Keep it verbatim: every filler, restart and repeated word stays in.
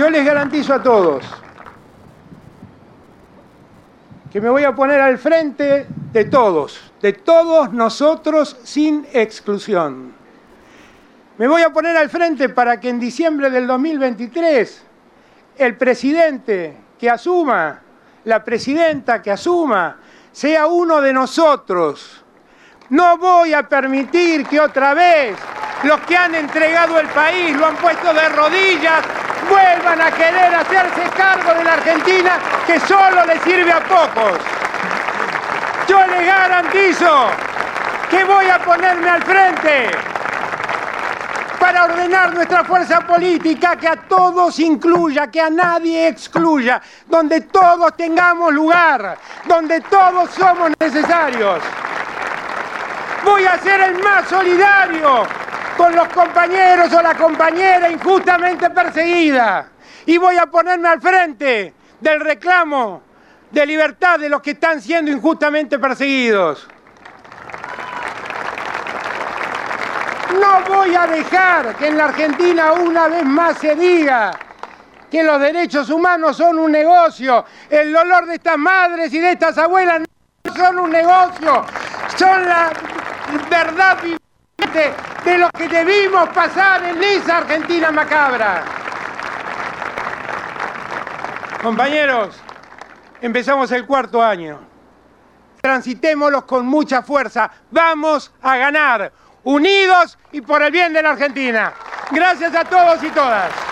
Yo les garantizo a todos que me voy a poner al frente de todos, de todos nosotros sin exclusión. Me voy a poner al frente para que en diciembre del dos mil veintitrés el presidente que asuma, la presidenta que asuma, sea uno de nosotros. No voy a permitir que otra vez los que han entregado el país, lo han puesto de rodillas, vuelvan a querer hacerse cargo de la Argentina que solo le sirve a pocos. Yo les garantizo que voy a ponerme al frente para ordenar nuestra fuerza política, que a todos incluya, que a nadie excluya, donde todos tengamos lugar, donde todos somos necesarios. Voy a ser el más solidario con los compañeros o la compañera injustamente perseguida. Y voy a ponerme al frente del reclamo de libertad de los que están siendo injustamente perseguidos. No voy a dejar que en la Argentina una vez más se diga que los derechos humanos son un negocio. El dolor de estas madres y de estas abuelas no son un negocio, son la verdad viviente de lo que debimos pasar en esa Argentina macabra. Compañeros, empezamos el cuarto año. Transitémoslos con mucha fuerza. Vamos a ganar, unidos y por el bien de la Argentina. Gracias a todos y todas.